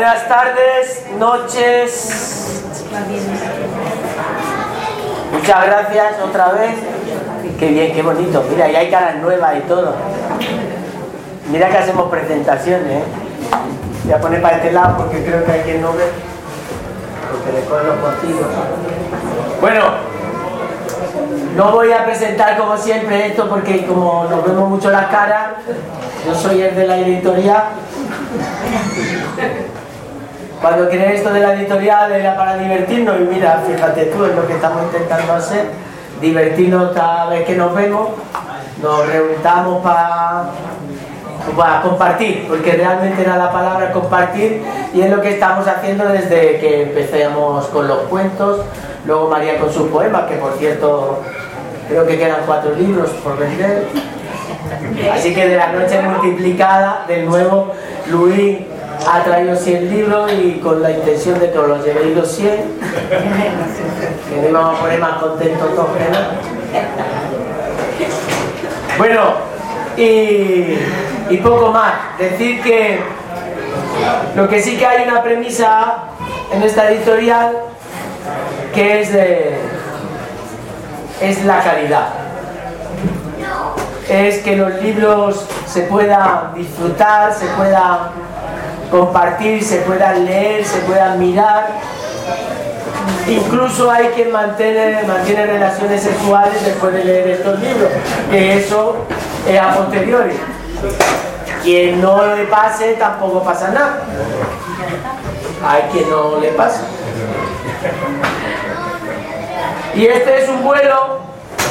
Buenas tardes, noches. Muchas gracias otra vez. Qué bien, qué bonito. Mira, y hay caras nuevas y todo. Mira que hacemos presentaciones, ¿eh? Voy a poner para este lado porque creo que hay quien no ve. Porque le cogen los postigos. Bueno, no voy a presentar como siempre esto porque como nos vemos mucho las caras, yo soy el de la editorial. Cuando creé esto de la editorial era para divertirnos y mira, fíjate tú, es lo que estamos intentando hacer, divertirnos cada vez que nos vemos, nos reunamos para compartir, porque realmente era la palabra compartir y es lo que estamos haciendo desde que empezamos con los cuentos, luego María con sus poemas, que por cierto creo que quedan 4 libros por vender, así que de la noche multiplicada, de nuevo Luis ha traído 100 libros y con la intención de que os los llevéis los 100, que nos íbamos a poner más contentos todos, ¿no? Bueno, y poco más. Decir que lo que sí que hay una premisa en esta editorial que es la calidad. Es que los libros se puedan disfrutar, se puedan compartir, se puedan leer, se puedan mirar. Incluso hay quien mantiene relaciones sexuales después de leer estos libros, que eso es a posteriori. Quien no le pase tampoco pasa nada. Hay quien no le pasa. Y este es un vuelo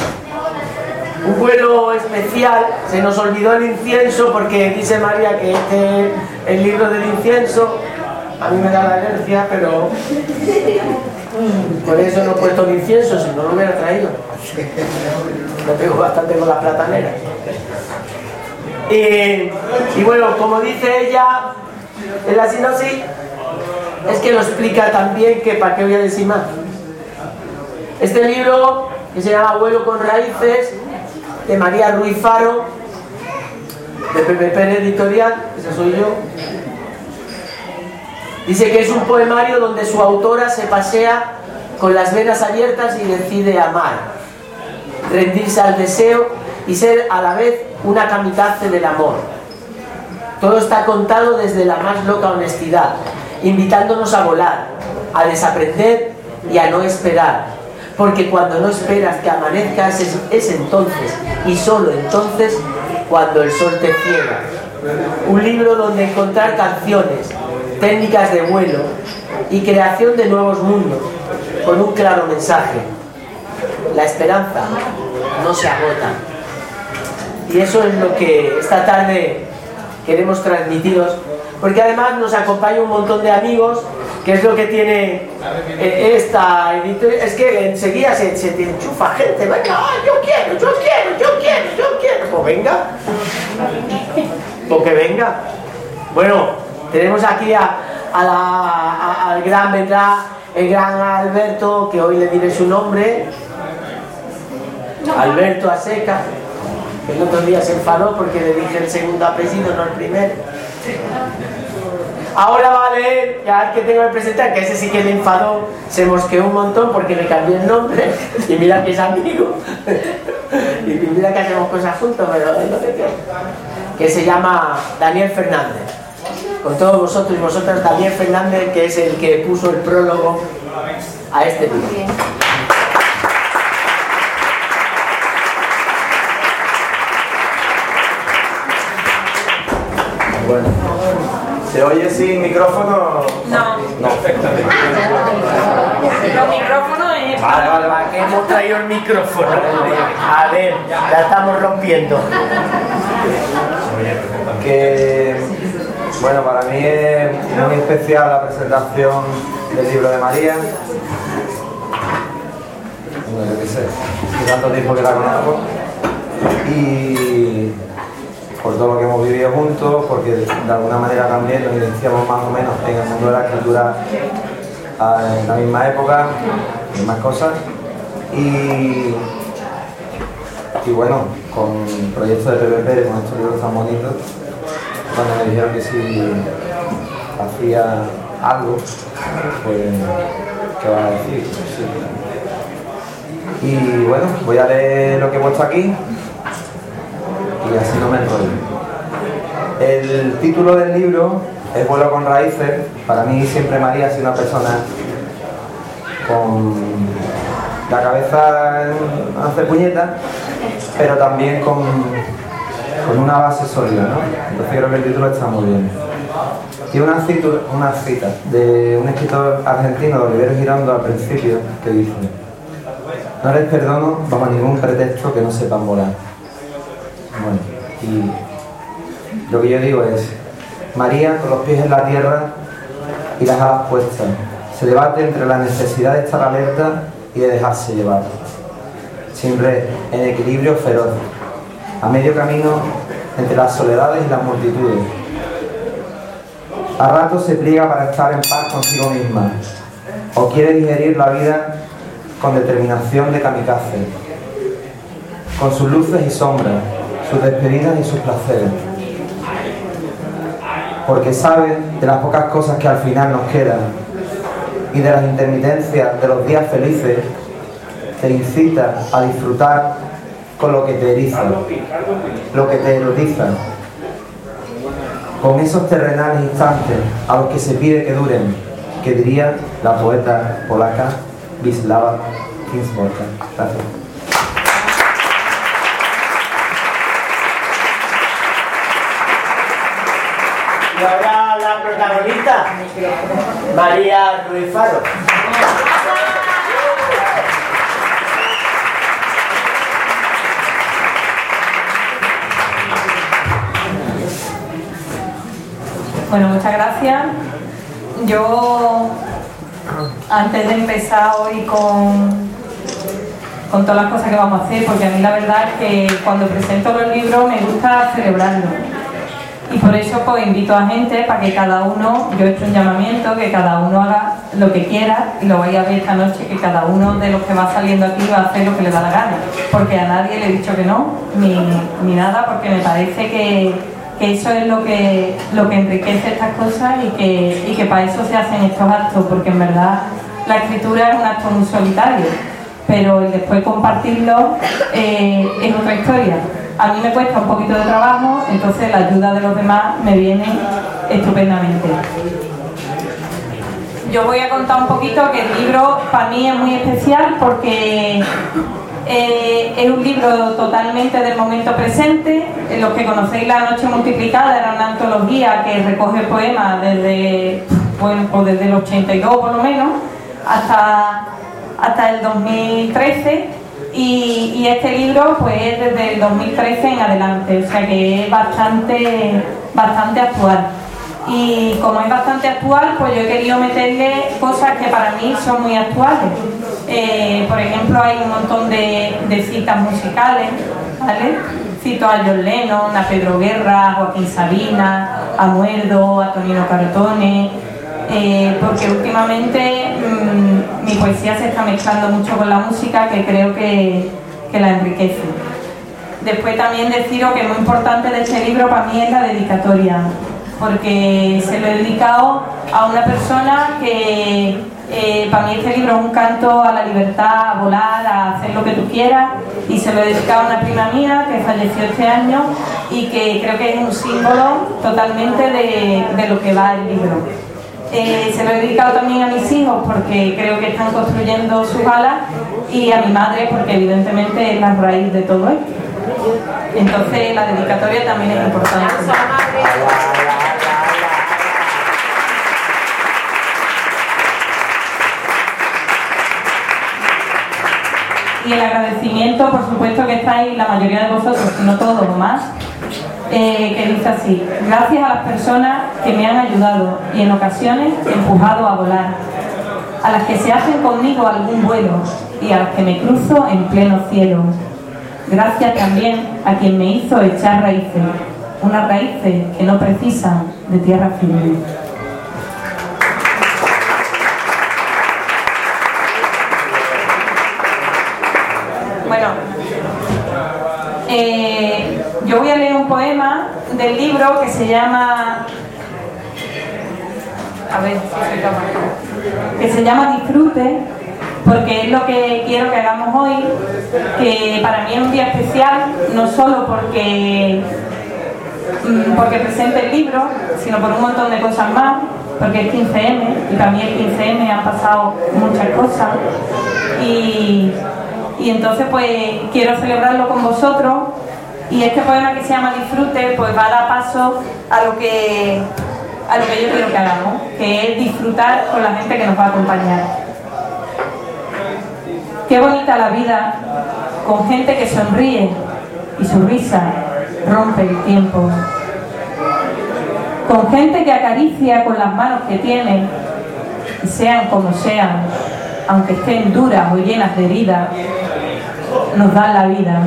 especial. Se nos olvidó el incienso porque dice María que este es el libro del incienso. A mí me da la alergia, pero por eso no he puesto el incienso, si no lo hubiera traído. Lo tengo bastante con las plataneras. Y bueno, como dice ella en la sinopsis, es que lo explica también, que para qué voy a decir más. Este libro, que se llama Vuelo con Raíces, de María Ruiz Faro, de Pepe Pérez Editorial, ese soy yo. Dice que es un poemario donde su autora se pasea con las venas abiertas y decide amar, rendirse al deseo y ser a la vez una kamikaze del amor. Todo está contado desde la más loca honestidad, invitándonos a volar, a desaprender y a no esperar. Porque cuando no esperas que amanezca es entonces, y solo entonces, cuando el sol te ciega. Un libro donde encontrar canciones, técnicas de vuelo y creación de nuevos mundos, con un claro mensaje. La esperanza no se agota. Y eso es lo que esta tarde queremos transmitiros, porque además nos acompaña un montón de amigos, que es lo que tiene esta editorial. Es que enseguida se te enchufa gente. Venga, yo quiero. Pues venga. Pues que venga. Bueno, tenemos aquí al gran, vendrá el gran Alberto, que hoy le diré su nombre. Alberto Aseca. El otro día se enfadó porque le dije el segundo apellido, no el primero. Ahora va a leer, ya que tengo que presentar, que ese sí que le enfadó, se mosqueó un montón porque le cambié el nombre, y mira que es amigo, y mira que hacemos cosas juntos, pero es lo que quiero. Que se llama Daniel Fernández. Con todos vosotros y vosotras, Daniel Fernández, que es el que puso el prólogo a este libro. Bueno, ¿se oye sin micrófono? No. No. Los micrófonos es... Vale, que hemos traído el micrófono. A ver, ya estamos rompiendo. Que, bueno, para mí es muy especial la presentación del libro de María. Bueno, yo qué sé, hace tanto tiempo que la conozco. Y por todo lo que hemos vivido juntos, porque de alguna manera también nos iniciamos más o menos en el mundo de la escritura en la misma época, y más cosas. Y bueno, con el proyecto de Pepe Pérez, con estos libros tan bonitos, cuando me dijeron que si hacía algo, pues, ¿qué vas a decir? Sí. Y bueno, voy a leer lo que he puesto aquí y así no me enrollo. El título del libro es Vuelo con raíces. Para mí siempre María ha sido una persona con la cabeza en hacer puñetas, pero también con una base sólida, ¿no? Entonces creo que el título está muy bien. Tiene una cita de un escritor argentino, de Oliverio Girondo, al principio, que dice: no les perdono bajo ningún pretexto que no sepan volar. Bueno, y lo que yo digo es: María, con los pies en la tierra y las alas puestas, se debate entre la necesidad de estar alerta y de dejarse llevar. Siempre en equilibrio feroz, a medio camino entre las soledades y las multitudes. A ratos se pliega para estar en paz consigo misma, o quiere digerir la vida con determinación de kamikaze, con sus luces y sombras, sus despedidas y sus placeres. Porque sabe de las pocas cosas que al final nos quedan y de las intermitencias de los días felices, te incita a disfrutar con lo que te eriza, lo que te erotiza, con esos terrenales instantes a los que se pide que duren, que diría la poeta polaca Wisława Szymborska. Gracias. Y ahora la protagonista, María Ruiz Faro. Bueno, muchas gracias. Yo, antes de empezar hoy con todas las cosas que vamos a hacer, porque a mí la verdad es que cuando presento los libros me gusta celebrarlo. Y por eso pues invito a gente para que cada uno, yo he hecho un llamamiento, que cada uno haga lo que quiera, y lo vais a ver esta noche, que cada uno de los que va saliendo aquí va a hacer lo que le da la gana. Porque a nadie le he dicho que no, ni nada, porque me parece que eso es lo que enriquece estas cosas y que para eso se hacen estos actos, porque en verdad la escritura es un acto muy solitario, pero el después compartirlo es otra historia. A mí me cuesta un poquito de trabajo, entonces la ayuda de los demás me viene estupendamente. Yo voy a contar un poquito que el libro para mí es muy especial porque es un libro totalmente del momento presente. Los que conocéis La Noche Multiplicada era una antología que recoge poemas desde el 82 por lo menos hasta el 2013. Y este libro pues es desde el 2013 en adelante, o sea que es bastante actual. Y como es bastante actual, pues yo he querido meterle cosas que para mí son muy actuales. Por ejemplo, hay un montón de citas musicales, ¿vale? Cito a John Lennon, a Pedro Guerra, a Joaquín Sabina, a Muerdo, a Tonino Cartone, porque últimamente mi poesía se está mezclando mucho con la música, que creo que la enriquece. Después también deciros que muy importante de este libro para mí es la dedicatoria, porque se lo he dedicado a una persona que para mí este libro es un canto a la libertad, a volar, a hacer lo que tú quieras, y se lo he dedicado a una prima mía que falleció este año y que creo que es un símbolo totalmente de lo que va el libro. Se lo he dedicado también a mis hijos porque creo que están construyendo sus alas, y a mi madre porque evidentemente es la raíz de todo esto. Entonces la dedicatoria también es importante. Y el agradecimiento, por supuesto, que estáis la mayoría de vosotros, si no todos o más, que dice así: gracias a las personas que me han ayudado y en ocasiones empujado a volar, a las que se hacen conmigo algún vuelo y a las que me cruzo en pleno cielo. Gracias también a quien me hizo echar raíces, unas raíces que no precisan de tierra firme. Bueno, yo voy a leer un poema del libro que se llama a ver si soy capaz, que se llama Disfrute, porque es lo que quiero que hagamos hoy, que para mí es un día especial, no solo porque presente el libro, sino por un montón de cosas más, porque es 15M, y para mí el 15M han pasado muchas cosas, y entonces pues quiero celebrarlo con vosotros, y este poema que se llama Disfrute pues va a dar paso a lo que yo quiero que hagamos, que es disfrutar con la gente que nos va a acompañar. Qué bonita la vida con gente que sonríe y su risa rompe el tiempo. Con gente que acaricia con las manos que tiene, y sean como sean, aunque estén duras o llenas de heridas, nos dan la vida.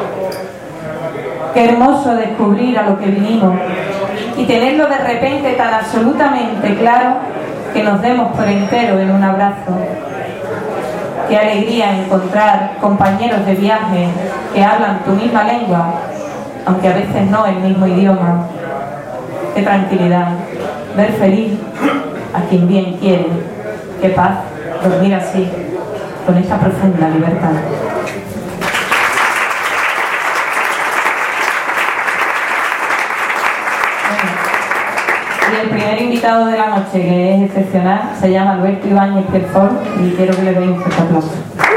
Qué hermoso descubrir a lo que vinimos y tenerlo de repente tan absolutamente claro que nos demos por entero en un abrazo. Qué alegría encontrar compañeros de viaje que hablan tu misma lengua, aunque a veces no el mismo idioma. Qué tranquilidad ver feliz a quien bien quiere. Qué paz dormir así, con esta profunda libertad. Y el primer invitado de la noche, que es excepcional, se llama Alberto Ibáñez Pierfort, y quiero que le deis un fuerte aplauso.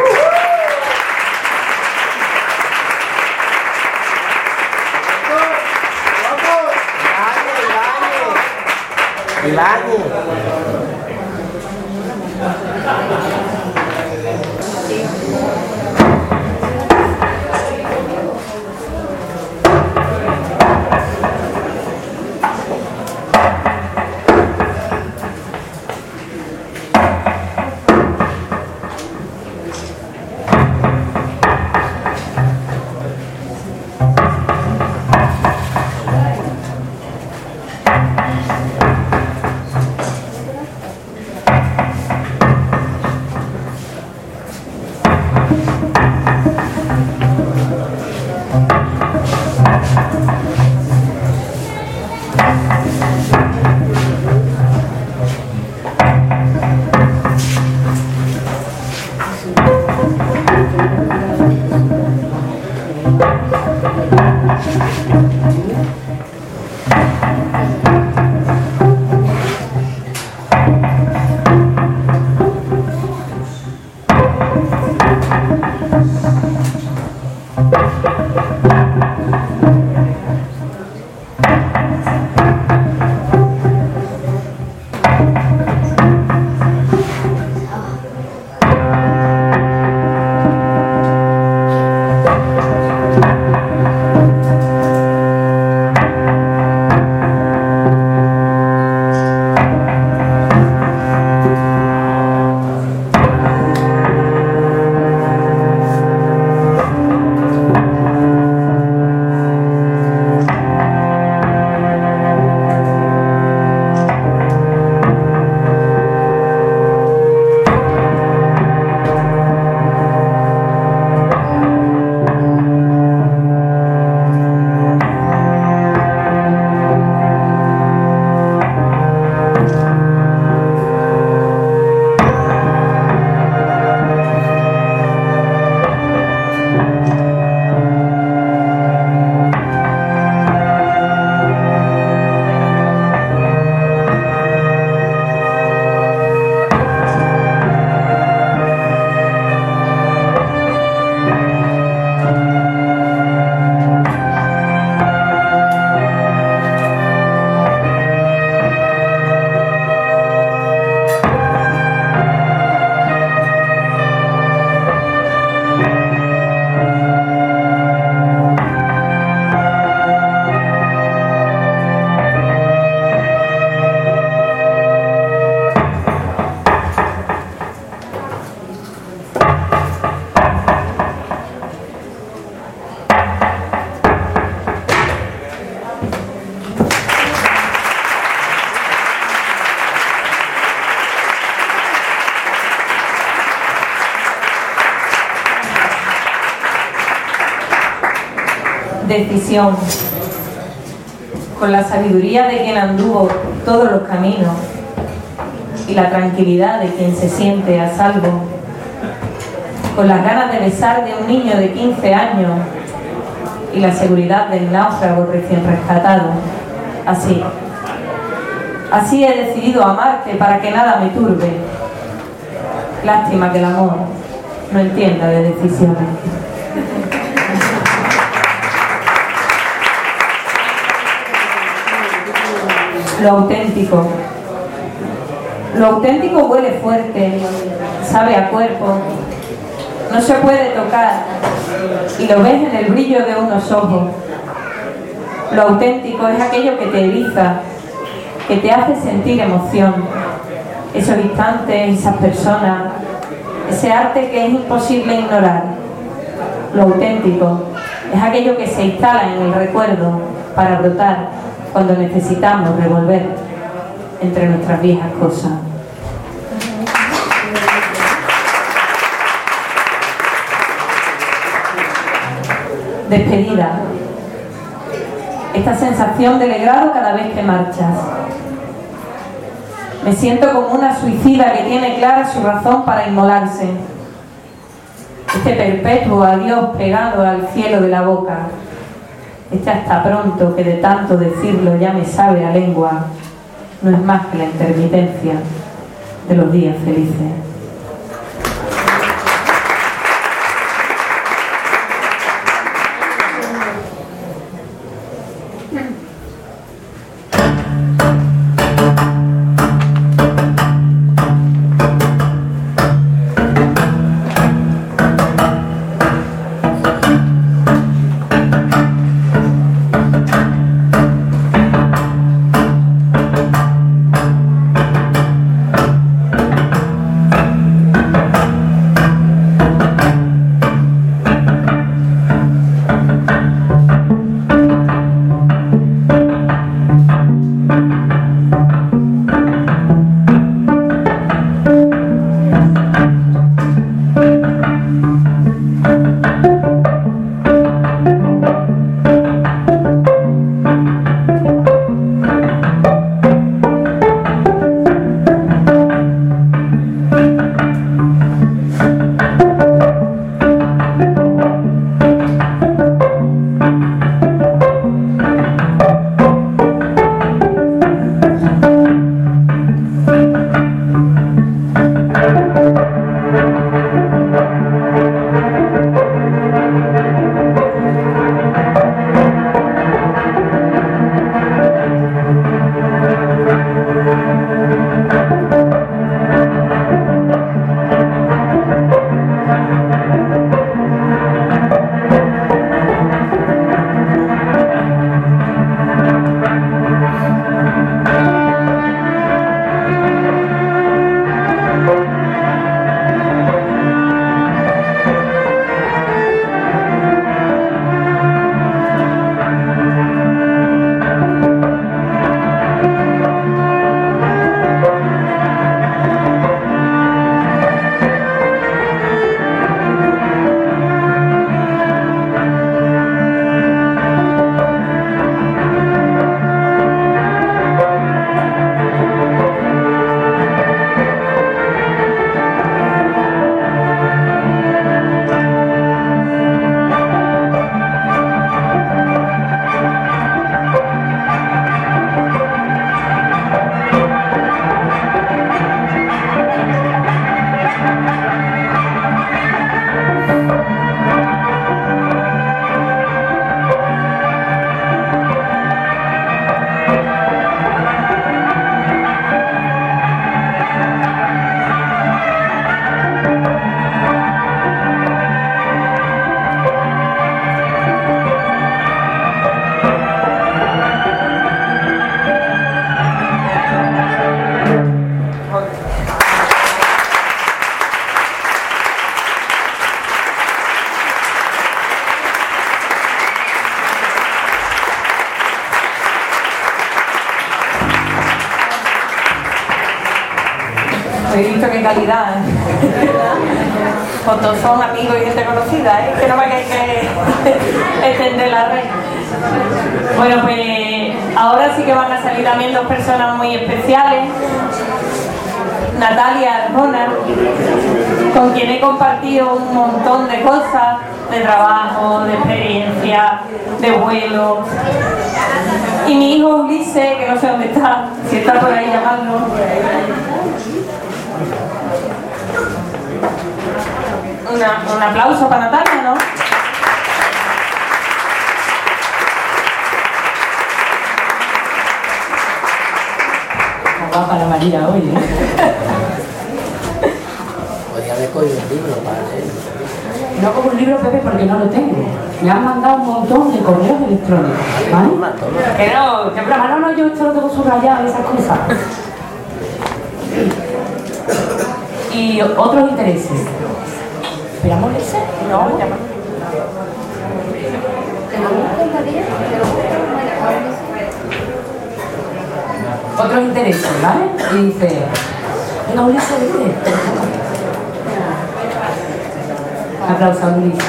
Decisión. Con la sabiduría de quien anduvo todos los caminos, y la tranquilidad de quien se siente a salvo, con las ganas de besar de un niño de 15 años y la seguridad del náufrago recién rescatado. Así he decidido amarte para que nada me turbe. Lástima que el amor no entienda de decisiones. Lo auténtico. Lo auténtico huele fuerte, sabe a cuerpo, no se puede tocar y lo ves en el brillo de unos ojos. Lo auténtico es aquello que te eriza, que te hace sentir emoción. Esos instantes, esas personas, ese arte que es imposible ignorar. Lo auténtico es aquello que se instala en el recuerdo para brotar cuando necesitamos revolver entre nuestras viejas cosas. Despedida. Esta sensación de alegrado cada vez que marchas. Me siento como una suicida que tiene clara su razón para inmolarse. Este perpetuo adiós pegado al cielo de la boca. Este hasta pronto que de tanto decirlo ya me sabe a lengua. No es más que la intermitencia de los días felices. He visto qué calidad, ¿eh? Pues todos son amigos y gente conocida, ¿eh? Que no me hay que extender la red. Bueno, pues ahora sí que van a salir también dos personas muy especiales. Natalia Arjona, con quien he compartido un montón de cosas, de trabajo, de experiencia, de vuelo. Y mi hijo Ulises, que no sé dónde está, si está por ahí llamarlo. Un aplauso para Natalia, ¿no? Va para María hoy, ¿eh? Podría haber cogido un libro para leerlo. No como un libro, Pepe, porque no lo tengo. Me han mandado un montón de correos electrónicos, ¿vale? Que broma, no, yo esto lo tengo subrayado, esas cosas. Y otros intereses. ¿Esperamos ese? No, llama. Otros intereses, ¿vale? Y dice, venga, Ulises, ¿de qué? Aplauso a Ulises.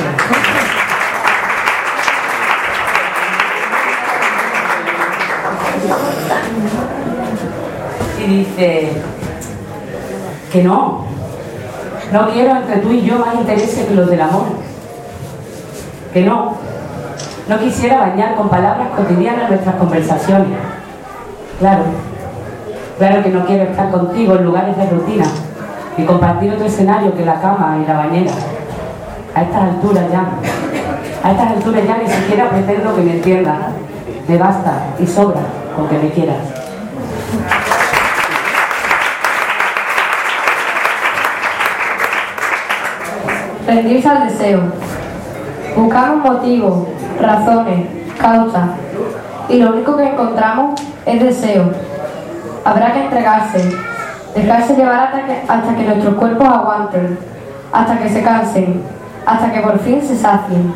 Y dice que no quiero entre tú y yo más intereses que los del amor. Que no quisiera bañar con palabras cotidianas nuestras conversaciones. Claro que no quiero estar contigo en lugares de rutina y compartir otro escenario que la cama y la bañera. A estas alturas ya ni siquiera pretendo que me entiendas. Me basta y sobra con que me quieras. Rendirse al deseo. Buscamos motivos, razones, causas, y lo único que encontramos es deseo. Habrá que entregarse, dejarse llevar hasta que nuestros cuerpos aguanten, hasta que se cansen, hasta que por fin se sacien.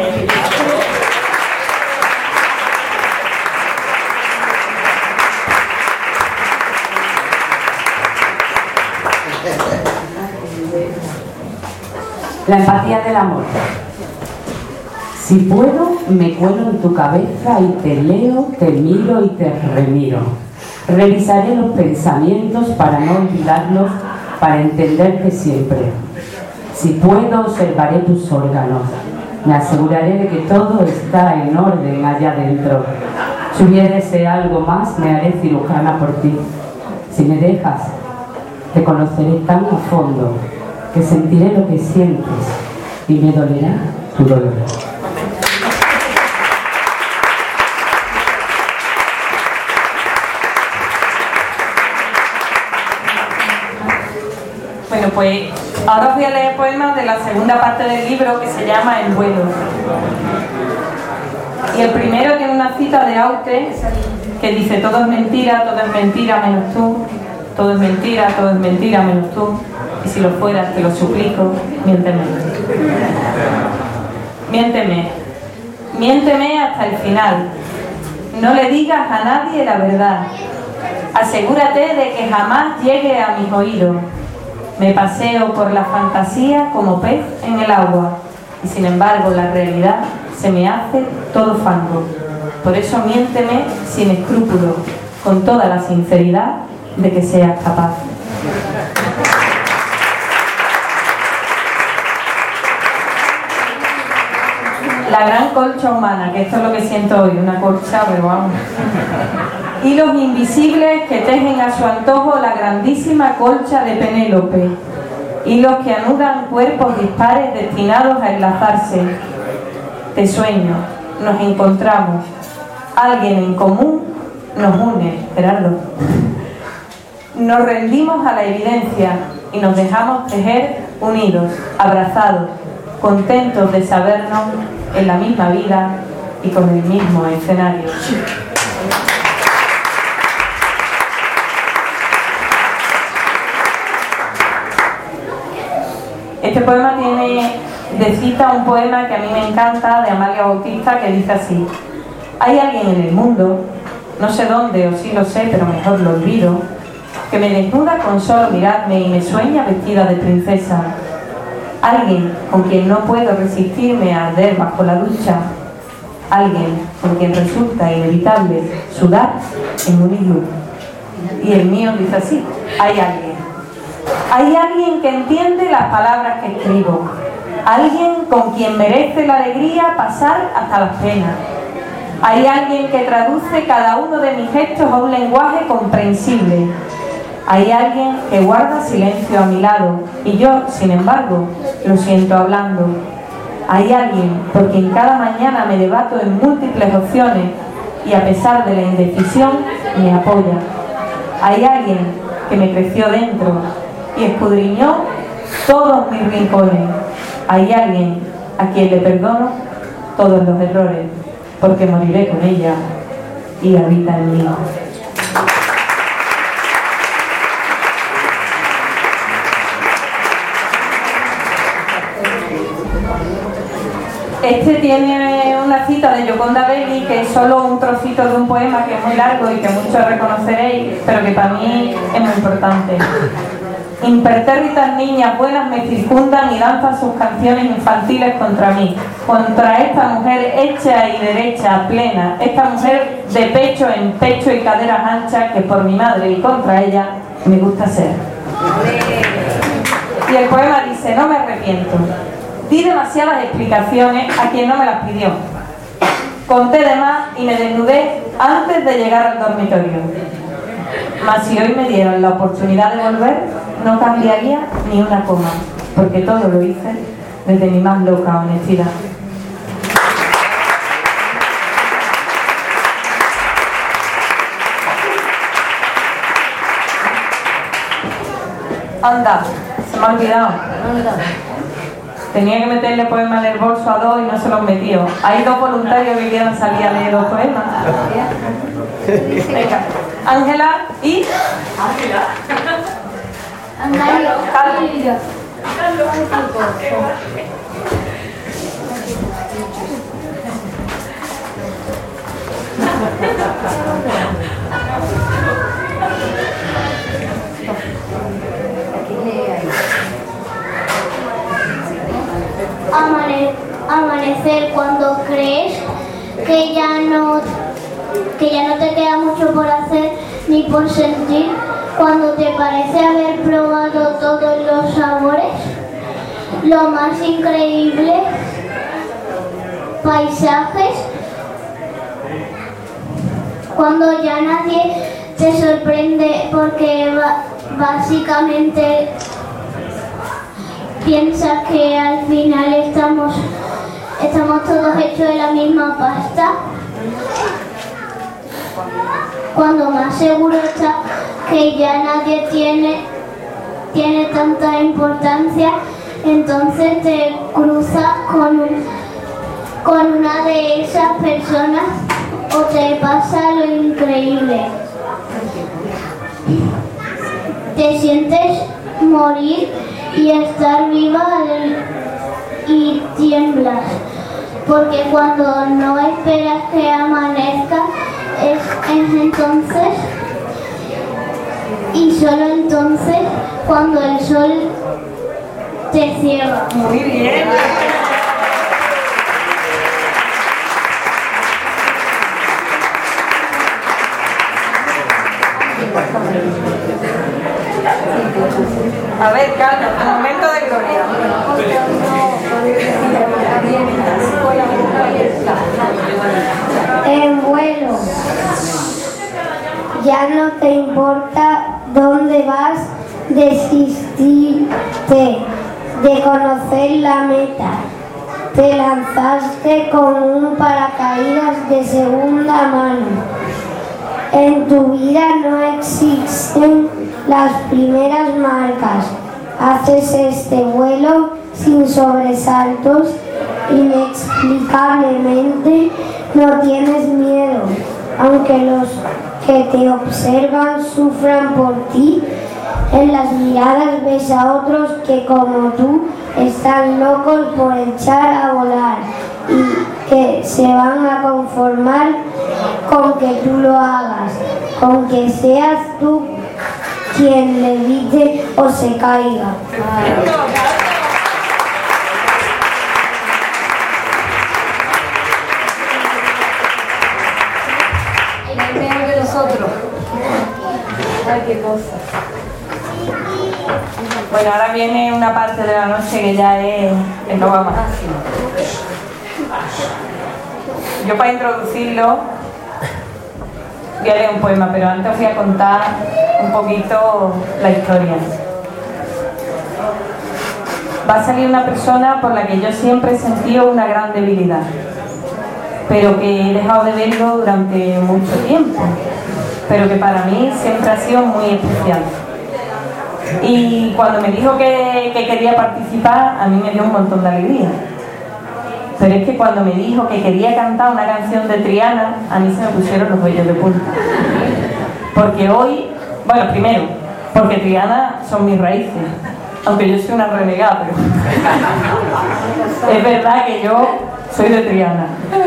La empatía del amor. Si puedo, me cuelo en tu cabeza y te leo, te miro y te remiro. Revisaré los pensamientos para no olvidarlos, para entenderte siempre. Si puedo, observaré tus órganos. Me aseguraré de que todo está en orden allá adentro. Si hubiese algo más, me haré cirujana por ti. Si me dejas, te conoceré tan a fondo que sentiré lo que sientes y me dolerá tu dolor. Bueno, pues ahora os voy a leer poemas de la segunda parte del libro, que se llama El vuelo. Y el primero tiene una cita de Aute que dice: todo es mentira menos tú. Todo es mentira menos tú. Y si lo fueras, te lo suplico, miénteme. Miénteme hasta el final. No le digas a nadie la verdad. Asegúrate de que jamás llegue a mis oídos. Me paseo por la fantasía como pez en el agua, y sin embargo la realidad se me hace todo fango. Por eso miénteme sin escrúpulos, con toda la sinceridad de que seas capaz. La gran colcha humana, que esto es lo que siento hoy, una colcha, pero vamos. Hilos invisibles que tejen a su antojo la grandísima colcha de Penélope. Hilos que anudan cuerpos dispares destinados a enlazarse. Te sueño, nos encontramos. Alguien en común nos une, Gerardo. Nos rendimos a la evidencia y nos dejamos tejer unidos, abrazados, contentos de sabernos en la misma vida y con el mismo escenario. Este poema tiene de cita un poema que a mí me encanta, de Amalia Bautista, que dice así: hay alguien en el mundo, no sé dónde o sí lo sé, pero mejor lo olvido, que me desnuda con solo mirarme y me sueña vestida de princesa. Alguien con quien no puedo resistirme a arder bajo la ducha. Alguien con quien resulta inevitable sudar en un iglú. Y el mío dice así: hay alguien. Hay alguien que entiende las palabras que escribo, alguien con quien merece la alegría pasar hasta las penas. Hay alguien que traduce cada uno de mis gestos a un lenguaje comprensible. Hay alguien que guarda silencio a mi lado y yo, sin embargo, lo siento hablando. Hay alguien por quien cada mañana me debato en múltiples opciones y a pesar de la indecisión me apoya. Hay alguien que me creció dentro y escudriñó todos mis rincones. Hay alguien a quien le perdono todos los errores, porque moriré con ella y habita en mí. Este tiene una cita de Gioconda Belli, que es solo un trocito de un poema que es muy largo y que muchos reconoceréis, pero que para mí es muy importante. Impertérritas niñas buenas me circundan y lanzan sus canciones infantiles contra mí, contra esta mujer hecha y derecha, plena, esta mujer de pecho en pecho y caderas anchas que por mi madre y contra ella me gusta ser. Y el poema dice: no me arrepiento. Di demasiadas explicaciones a quien no me las pidió. Conté de más y me desnudé antes de llegar al dormitorio. Mas si hoy me dieran la oportunidad de volver, no cambiaría ni una coma, porque todo lo hice desde mi más loca honestidad. Anda, se me ha olvidado. Tenía que meterle poemas en el bolso a dos y no se los metió. Hay dos voluntarios que quieran salir a leer dos poemas. Venga, Ángela y... Carlos. Amanecer cuando crees que ya no te queda mucho por hacer ni por sentir, cuando te parece haber probado todos los sabores, lo más increíbles paisajes, cuando ya nadie te sorprende porque básicamente piensas que al final estamos todos hechos de la misma pasta, cuando más seguro está que ya nadie tiene tanta importancia, entonces te cruzas con una de esas personas o te pasa lo increíble. Te sientes morir y estar viva y tiemblas, porque cuando no esperas que amanezca es entonces, y solo entonces, cuando el sol te ciega. Muy bien. A ver, Carlos, un momento de gloria. En vuelo, ya no te importa dónde vas, desististe de conocer la meta. Te lanzaste con un paracaídas de segunda mano. En tu vida no existen las primeras marcas. Haces este vuelo sin sobresaltos, inexplicablemente no tienes miedo, aunque los que te observan sufran por ti. En las miradas ves a otros que como tú están locos por echar a volar y que se van a conformar con que tú lo hagas, con que seas tú quien levite o se caiga. Peor que nosotros. Ay, qué cosa. Bueno, ahora viene una parte de la noche que ya es lo más. Yo para introducirlo voy a leer un poema, pero antes os voy a contar un poquito la historia. Va a salir una persona por la que yo siempre he sentido una gran debilidad, pero que he dejado de verlo durante mucho tiempo, pero que para mí siempre ha sido muy especial. Y cuando me dijo que quería participar, a mí me dio un montón de alegría. Pero es que cuando me dijo que quería cantar una canción de Triana, a mí se me pusieron los vellos de punta. Porque hoy, bueno, primero, porque Triana son mis raíces, aunque yo soy una renegada, pero es verdad que yo soy de Triana.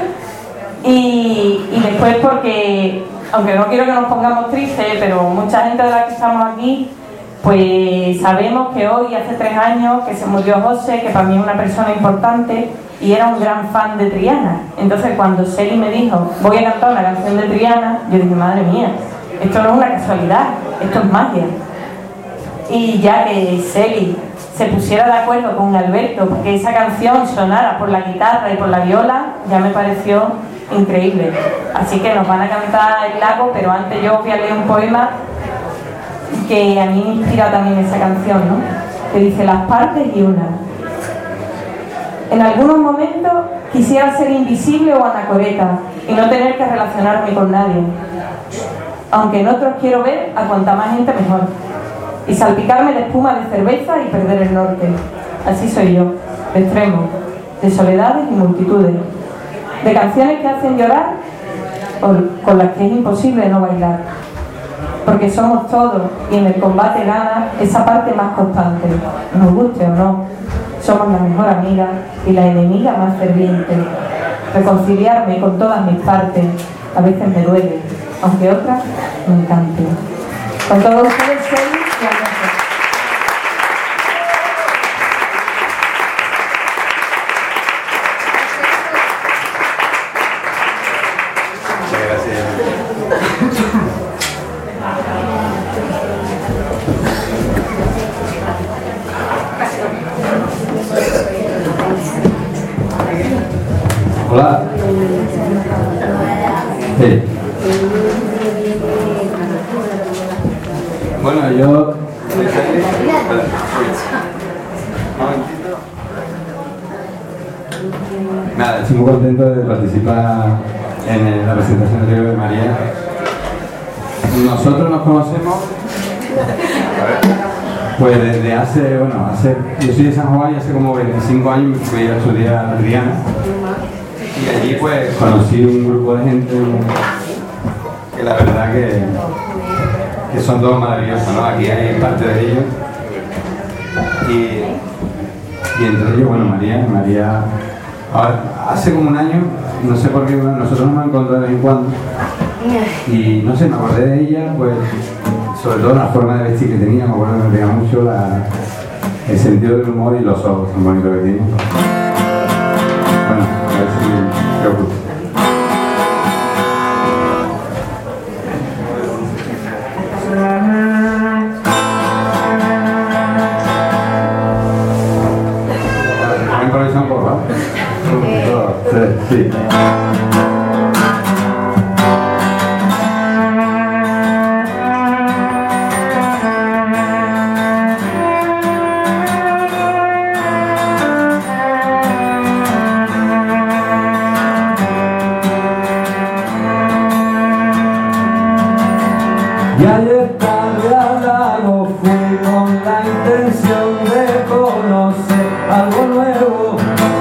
Y después porque, aunque no quiero que nos pongamos tristes, pero mucha gente de la que estamos aquí, pues sabemos que hoy, hace 3 años, que se murió José, que para mí es una persona importante, y era un gran fan de Triana. Entonces cuando Celi me dijo, voy a cantar una canción de Triana, yo dije, madre mía, esto no es una casualidad, esto es magia. Y ya que Celi se pusiera de acuerdo con Alberto porque esa canción sonara por la guitarra y por la viola, ya me pareció increíble. Así que nos van a cantar el lago, pero antes yo voy a leer un poema que a mí me inspira también esa canción, ¿no? Que dice, las partes y una. En algunos momentos quisiera ser invisible o anacoreta y no tener que relacionarme con nadie. Aunque en otros quiero ver a cuanta más gente mejor. Y salpicarme de espuma de cerveza y perder el norte. Así soy yo, de extremos, de soledades y multitudes. De canciones que hacen llorar o con las que es imposible no bailar. Porque somos todos y en el combate gana esa parte más constante, nos guste o no. Somos la mejor amiga y la enemiga más ferviente. Reconciliarme con todas mis partes a veces me duele, aunque otras me encanten. Con todos ustedes, Celi y Alberto. Muchas gracias. Hola. Sí. Bueno, yo... Nada, estoy muy contento de participar en la presentación del libro de María. Nosotros nos conocemos pues desde hace, yo soy de San Juan y hace como 25 años me fui a estudiar a Triana. Y allí pues conocí un grupo de gente que la verdad que son todos maravillosos, ¿no? Aquí hay parte de ellos. Y entre ellos, bueno, María, ahora, hace como un año, no sé por qué, nosotros nos hemos encontrado de vez en cuando. Y no sé, me acordé de ella, pues, sobre todo la forma de vestir que tenía, me acuerdo que me tenía mucho el sentido del humor y los ojos tan bonitos que tiene. Bueno, a ver si os gusta. ¿Me improvisar un poco, ¿vale? 1, 2, 3, sí. Y ayer tarde al lago fui con la intención de conocer algo nuevo.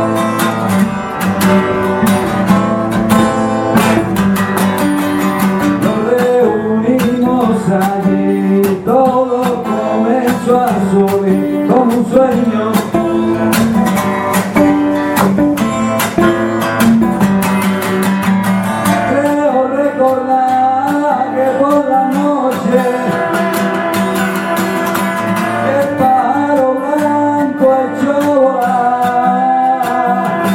Nos reunimos allí, todo comenzó a subir como un sueño. Creo recordar que por la noche el pájaro blanco echó volar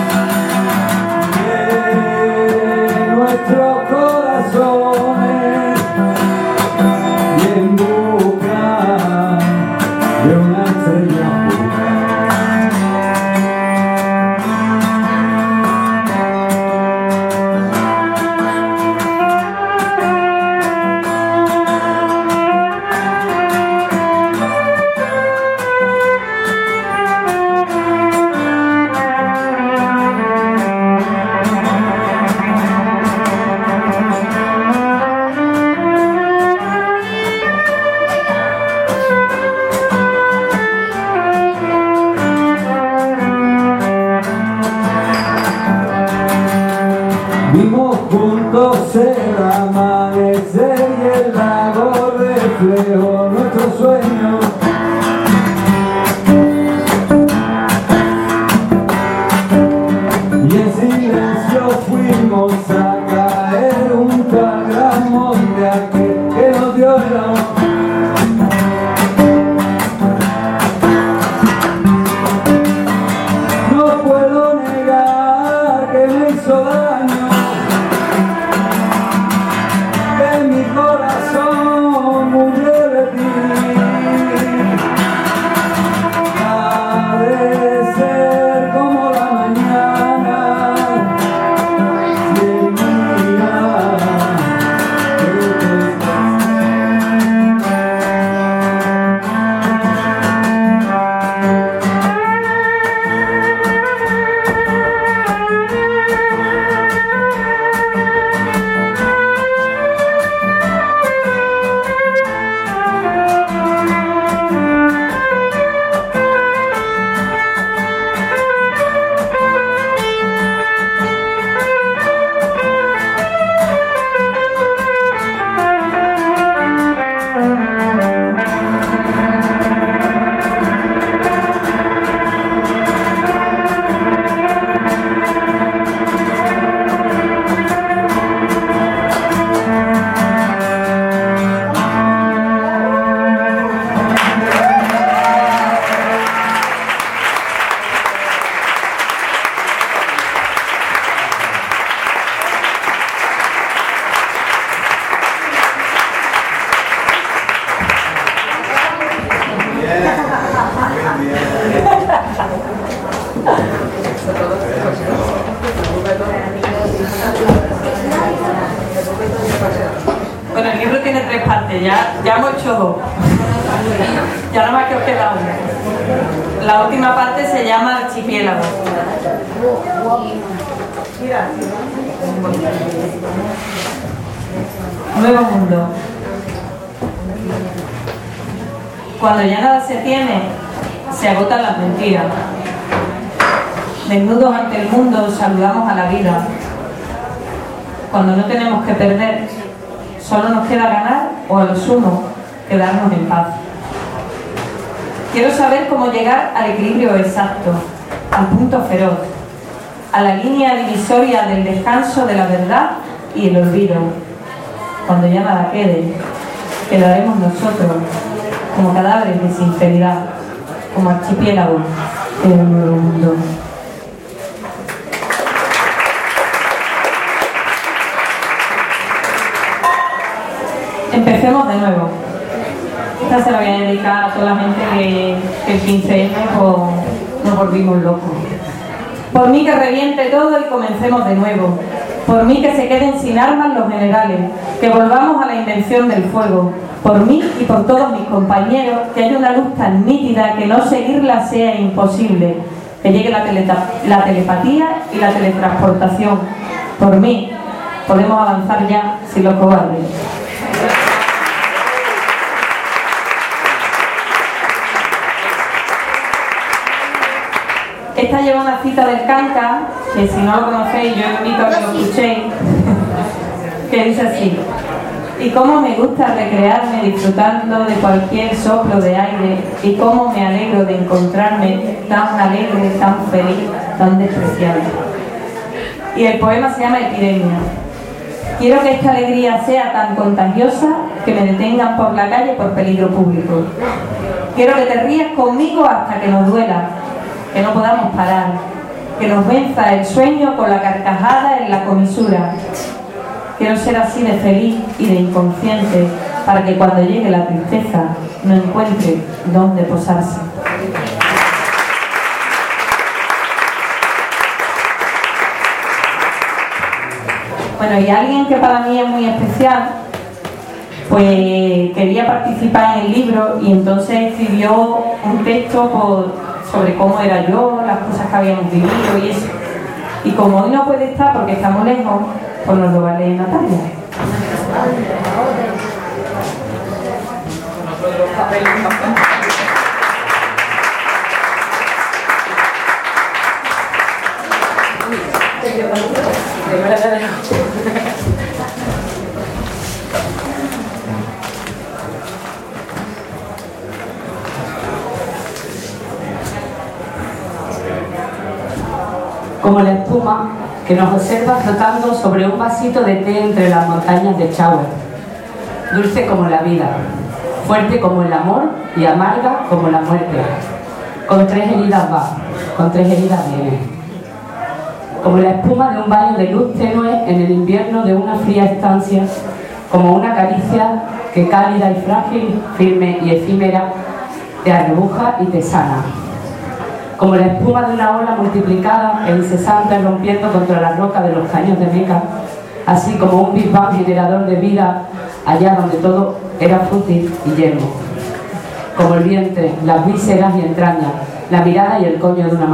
en nuestros corazones y en busca de una estrella fugaz. Vimos juntos el amanecer y el lago reflejó nuestro sueño. Y en silencio fuimos a caer junto al gran monte aquel que nos dio el amor. No puedo negar que me hizo daño, que mi corazón murió de ti. Ha de ser como la mañana, si el día que tú estás. Bueno, el libro tiene 3 partes, ya hemos hecho 2. Ya nada más que os queda una. La última parte se llama Archipiélago. Nuevo mundo. Cuando ya nada se tiene, se agotan las mentiras. Desnudos ante el mundo, saludamos a la vida. Cuando no tenemos que perder, solo nos queda ganar o a lo sumo, quedarnos en paz. Quiero saber cómo llegar al equilibrio exacto, al punto feroz, a la línea divisoria del descanso de la verdad y el olvido. Cuando ya nada quede, quedaremos nosotros como cadáveres de sinceridad, como archipiélago en un nuevo mundo. Empecemos de nuevo. Esta se la voy a dedicar a toda la gente que el 15M nos volvimos locos. Por mí que reviente todo y comencemos de nuevo. Por mí que se queden sin armas los generales, que volvamos a la invención del fuego. Por mí y por todos mis compañeros, que haya una luz tan nítida que no seguirla sea imposible. Que llegue la telepatía y la teletransportación. Por mí, podemos avanzar ya sin los cobardes. Esta lleva una cita del Canca, que si no lo conocéis, yo os invito a que lo escuchéis, que dice así: y cómo me gusta recrearme disfrutando de cualquier soplo de aire, y cómo me alegro de encontrarme tan alegre, tan feliz, tan despreciable. Y el poema se llama Epidemia. Quiero que esta alegría sea tan contagiosa que me detengan por la calle por peligro público. Quiero que te rías conmigo hasta que nos duela, que no podamos parar, que nos venza el sueño con la carcajada en la comisura. Quiero ser así de feliz y de inconsciente, para que cuando llegue la tristeza no encuentre dónde posarse. Bueno, y alguien que para mí es muy especial, pues quería participar en el libro y entonces escribió un texto sobre cómo era yo, las cosas que habíamos vivido y eso. Y como hoy no puede estar porque estamos lejos, pues nos lo va a leer Natalia. Como la espuma que nos observa flotando sobre un vasito de té entre las montañas de Chauer, dulce como la vida, fuerte como el amor y amarga como la muerte. Con 3 heridas va, con 3 heridas viene. Como la espuma de un baño de luz tenue en el invierno de una fría estancia, como una caricia que cálida y frágil, firme y efímera, te arrebuja y te sana. Como la espuma de una ola multiplicada e incesante rompiendo contra la roca de los caños de Meca, así como un Big Bang generador de vida allá donde todo era fútil y yermo. Como el vientre, las vísceras y entrañas, la mirada y el coño de una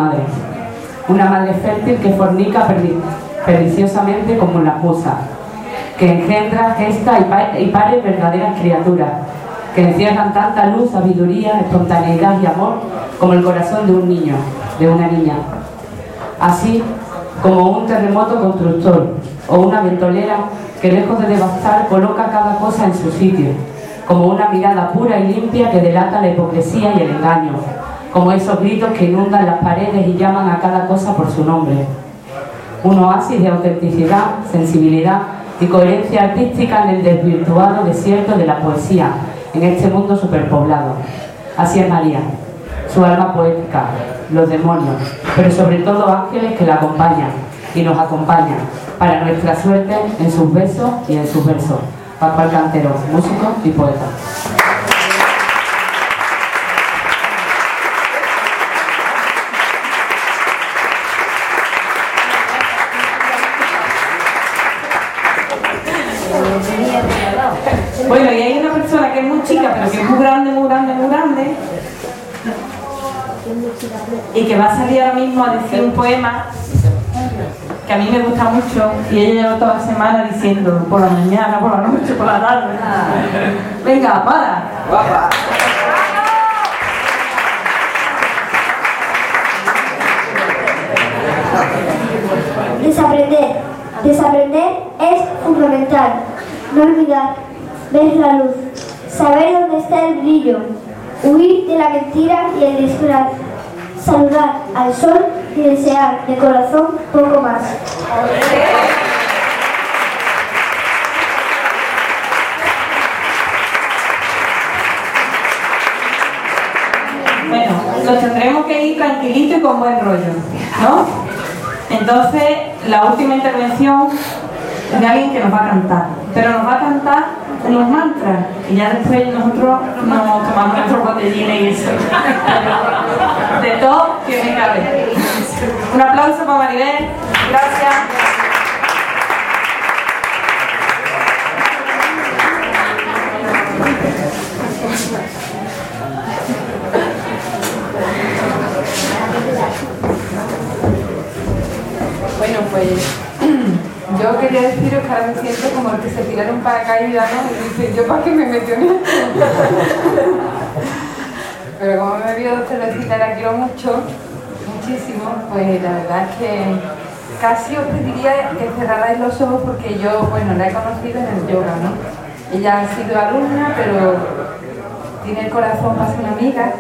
madre fértil que fornica perniciosamente como la musa, que engendra, gesta y pare verdaderas criaturas, que encierran tanta luz, sabiduría, espontaneidad y amor como el corazón de un niño, de una niña. Así como un terremoto constructor o una ventolera que lejos de devastar coloca cada cosa en su sitio, como una mirada pura y limpia que delata la hipocresía y el engaño, como esos gritos que inundan las paredes y llaman a cada cosa por su nombre. Un oasis de autenticidad, sensibilidad y coherencia artística en el desvirtuado desierto de la poesía, en este mundo superpoblado. Así es María, su alma poética, los demonios, pero sobre todo ángeles que la acompañan y nos acompañan para nuestra suerte en sus besos y en sus versos. Pascual Cantero, músico y poeta. Bueno, y hay una persona que es muy chica, pero que es muy grande, muy grande, muy grande, y que va a salir ahora mismo a decir un poema que a mí me gusta mucho, y ella lleva toda la semana diciendo por la mañana, por la noche, por la tarde. Venga, para. Guapa. Desaprender es fundamental. No olvidar, ver la luz, saber dónde está el brillo, huir de la mentira y el disfraz, saludar al sol y desear de corazón poco más. Bueno, nos tendremos que ir tranquilito y con buen rollo, ¿no? Entonces, la última intervención de alguien que nos va a cantar, pero nos va a cantar unos mantras y ya después nosotros nos tomamos nuestros botellines y eso. De todo que me cabe. Un aplauso para Maribel. Gracias. Bueno, pues yo quería deciros que ahora me siento como el que se tiraron paracaídas, ¿no? Y dice, ¿yo para qué me metió en esto? Pero como me he bebido 2 cervecitas, la quiero mucho, muchísimo, pues la verdad es que casi os pediría que cerrarais los ojos porque yo, bueno, la he conocido en el yoga, ¿no? Ella ha sido alumna, pero tiene el corazón para ser una amiga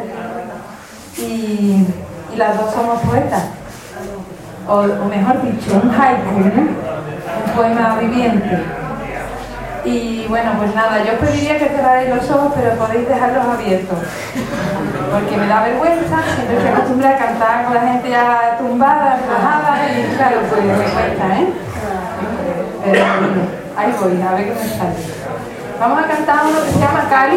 y las dos somos poetas. O mejor dicho, un haiku, ¿no? Un poema viviente. Y bueno, pues nada, yo os pediría que cerrarais los ojos, pero podéis dejarlos abiertos. Porque me da vergüenza, siempre estoy acostumbrada a cantar con la gente ya tumbada, relajada, y claro, pues me cuesta, ¿eh? Pero bueno, ahí voy, a ver qué me sale. Vamos a cantar uno que se llama Cari.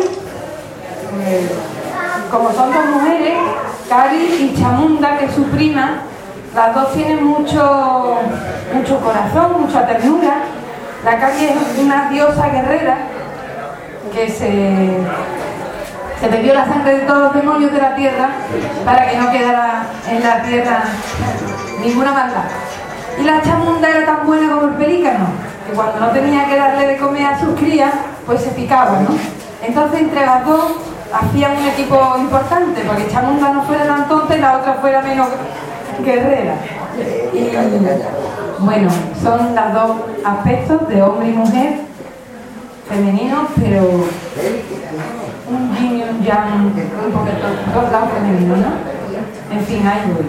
Como son dos mujeres, Cari y Chamunda, que es su prima, las dos tienen mucho corazón, mucha ternura. La Cari es una diosa guerrera que se bebió la sangre de todos los demonios de la tierra para que no quedara en la tierra ninguna maldad. Y la Chamunda era tan buena como el pelícano, que cuando no tenía que darle de comer a sus crías, pues se picaba, ¿no? Entonces entre las dos hacían un equipo importante, porque Chamunda no fuera tan tonta y la otra fuera menos guerrera. Y bueno, son los dos aspectos de hombre y mujer, femeninos, pero un yin y un yang, porque dos lados femeninos, ¿no? En fin, ahí voy.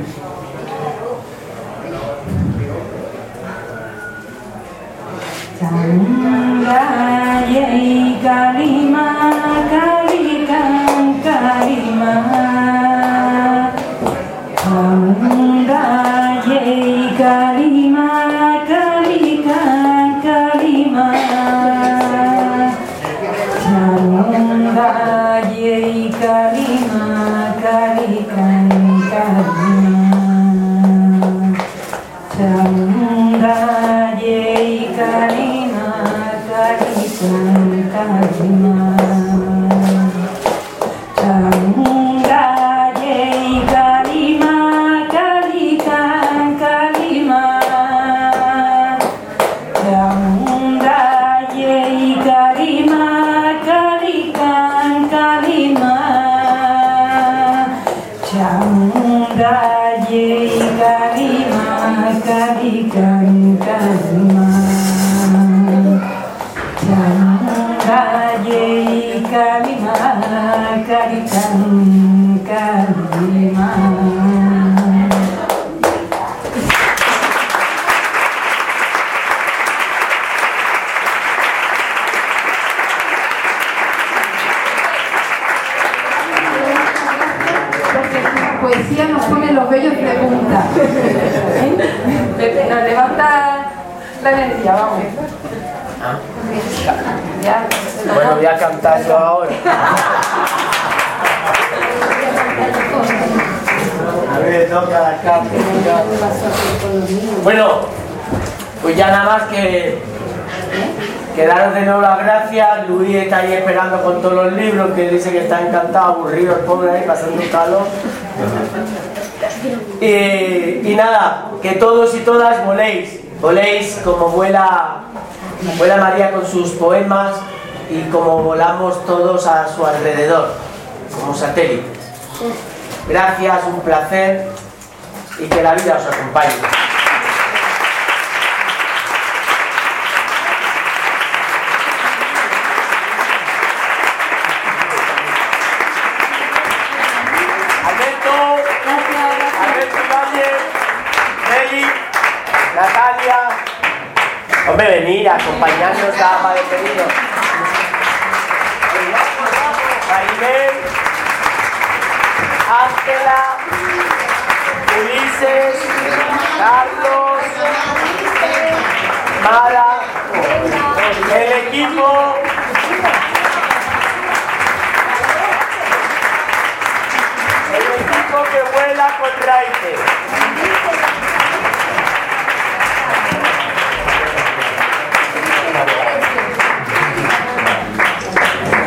Chamunda yei kalima kalikan kalima, Chamunda yei kalima kalikan kalima, Chamunda yei kalima kalikan kalima, Chamunda yei kalima kalikan kalima, Chamunda yei kalima kalikan kalima, Chamunda yei kalima kalikan kalima, Chamunda yei kalima kalikan kalima, Chamunda yei kalima kalikan kalima. Porque la poesía nos pone los vellos de punta. Nos levanta la energía, vamos. Ya. Bueno, voy a cantar yo ahora. A ver, toca la carta. Bueno, pues ya nada más que daros de nuevo las gracias. Luis está ahí esperando con todos los libros, que dice que está encantado, aburrido el pobre ahí, pasando un calor. Y nada, que todos y todas voléis como vuela María con sus poemas y como volamos todos a su alrededor, como satélites. Gracias, un placer y que la vida os acompañe. Natalia, hombre, venir a acompañarnos para despediros. Maribel, Ángela, Ulises, Carlos, Mara, el equipo. El equipo que vuela con raíces.